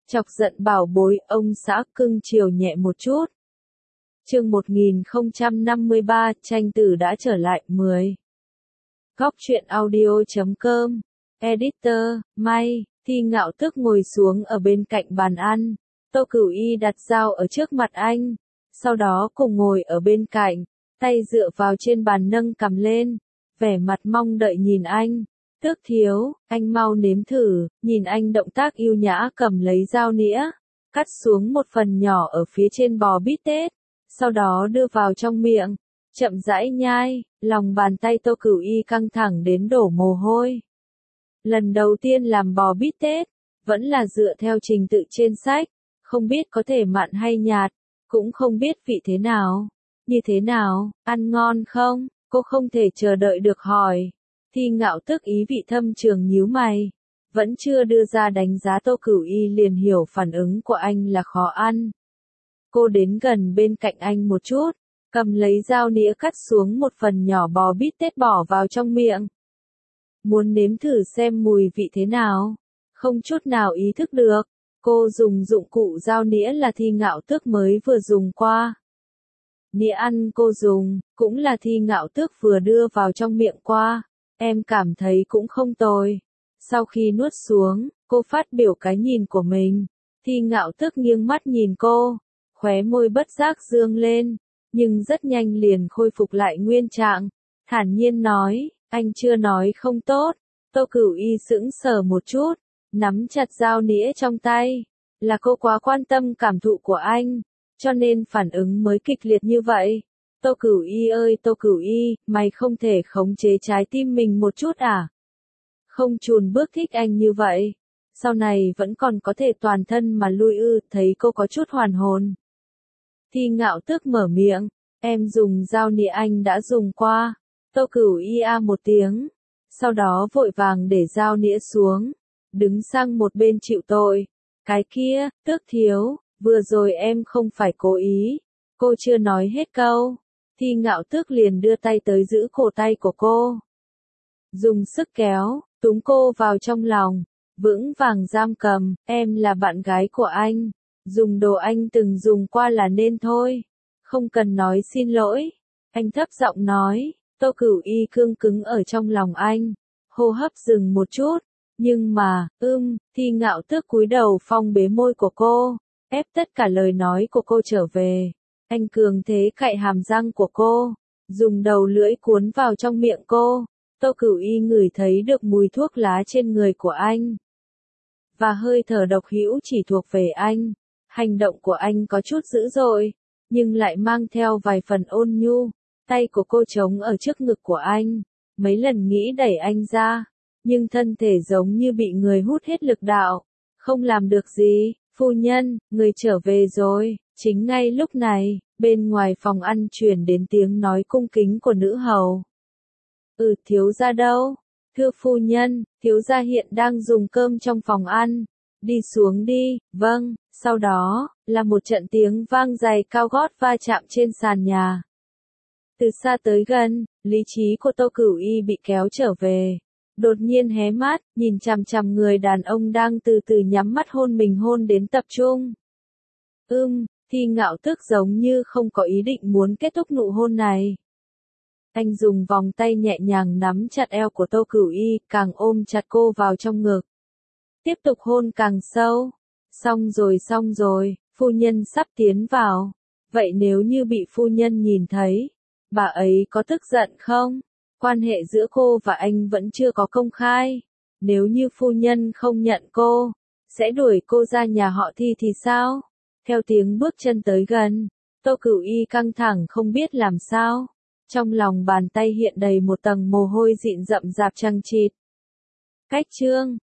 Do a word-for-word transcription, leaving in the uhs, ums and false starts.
Chọc giận bảo bối, ông xã cưng chiều nhẹ một chút. Chương một nghìn không trăm năm mươi ba, tranh tử đã trở lại. mười. Góc truyện audio chấm com. Editor, May. Thi Ngạo Tước ngồi xuống ở bên cạnh bàn ăn. Tô Cửu Y đặt dao ở trước mặt anh. Sau đó cùng ngồi ở bên cạnh, tay dựa vào trên bàn nâng cằm lên, vẻ mặt mong đợi nhìn anh. Tước thiếu, anh mau nếm thử, nhìn anh động tác yêu nhã cầm lấy dao nĩa, cắt xuống một phần nhỏ ở phía trên bò bít tết, sau đó đưa vào trong miệng, chậm rãi nhai, lòng bàn tay Tô Cửu Y căng thẳng đến đổ mồ hôi. Lần đầu tiên làm bò bít tết, vẫn là dựa theo trình tự trên sách, không biết có thể mặn hay nhạt, cũng không biết vị thế nào. Như thế nào, ăn ngon không? Cô không thể chờ đợi được hỏi. Thi Ngạo Tước ý vị thâm trường nhíu mày, vẫn chưa đưa ra đánh giá Tô Cửu Y liền hiểu phản ứng của anh là khó ăn. Cô đến gần bên cạnh anh một chút, cầm lấy dao nĩa cắt xuống một phần nhỏ bò bít tết bỏ vào trong miệng. Muốn nếm thử xem mùi vị thế nào, không chút nào ý thức được, cô dùng dụng cụ dao nĩa là Thi Ngạo Tước mới vừa dùng qua. Nĩa ăn cô dùng, cũng là Thi Ngạo Tước vừa đưa vào trong miệng qua. Em cảm thấy cũng không tồi. Sau khi nuốt xuống, cô phát biểu cái nhìn của mình. Thi Ngạo Tước nghiêng mắt nhìn cô, khóe môi bất giác dương lên, nhưng rất nhanh liền khôi phục lại nguyên trạng. Thản nhiên nói, anh chưa nói không tốt. Tô Cửu Y sững sờ một chút, nắm chặt dao nĩa trong tay. Là cô quá quan tâm cảm thụ của anh, cho nên phản ứng mới kịch liệt như vậy. Tô Cửu Y ơi Tô Cửu Y, mày không thể khống chế trái tim mình một chút à? Không chùn bước thích anh như vậy. Sau này vẫn còn có thể toàn thân mà lui ư, thấy cô có chút hoàn hồn. Thi Ngạo Tước mở miệng, em dùng dao nĩa anh đã dùng qua. Tô Cửu Y a một tiếng, sau đó vội vàng để dao nĩa xuống, đứng sang một bên chịu tội. Cái kia, Tước thiếu, vừa rồi em không phải cố ý. Cô chưa nói hết câu. Thi Ngạo Tước liền đưa tay tới giữ cổ tay của cô. Dùng sức kéo, túm cô vào trong lòng, vững vàng giam cầm, em là bạn gái của anh. Dùng đồ anh từng dùng qua là nên thôi. Không cần nói xin lỗi. Anh thấp giọng nói, Tô Cửu Y cương cứng ở trong lòng anh. Hô hấp dừng một chút. Nhưng mà, ưm, Thi Ngạo Tước cúi đầu phong bế môi của cô, ép tất cả lời nói của cô trở về. Anh cường thế cạy hàm răng của cô, dùng đầu lưỡi cuốn vào trong miệng cô. Tô Cửu Y ngửi thấy được mùi thuốc lá trên người của anh. Và hơi thở độc hữu chỉ thuộc về anh. Hành động của anh có chút dữ dội, nhưng lại mang theo vài phần ôn nhu. Tay của cô trống ở trước ngực của anh, mấy lần nghĩ đẩy anh ra, nhưng thân thể giống như bị người hút hết lực đạo. Không làm được gì, phu nhân, người trở về rồi. Chính ngay lúc này, bên ngoài phòng ăn truyền đến tiếng nói cung kính của nữ hầu. Ừ, thiếu gia đâu? Thưa phu nhân, thiếu gia hiện đang dùng cơm trong phòng ăn. Đi xuống đi. Vâng. Sau đó, là một trận tiếng vang dày cao gót va chạm trên sàn nhà. Từ xa tới gần, lý trí của Tô Cửu Y bị kéo trở về. Đột nhiên hé mắt, nhìn chằm chằm người đàn ông đang từ từ nhắm mắt hôn mình hôn đến tập trung. Ưm, Thi Ngạo Tước giống như không có ý định muốn kết thúc nụ hôn này. Anh dùng vòng tay nhẹ nhàng nắm chặt eo của Tô Cửu Y, càng ôm chặt cô vào trong ngực. Tiếp tục hôn càng sâu. Xong rồi xong rồi, phu nhân sắp tiến vào. Vậy nếu như bị phu nhân nhìn thấy, bà ấy có tức giận không? Quan hệ giữa cô và anh vẫn chưa có công khai. Nếu như phu nhân không nhận cô, sẽ đuổi cô ra nhà họ Thi thì sao? Theo tiếng bước chân tới gần, Tô Cửu Y căng thẳng không biết làm sao. Trong lòng bàn tay hiện đầy một tầng mồ hôi dịn rậm rạp chằng chịt. Cách chương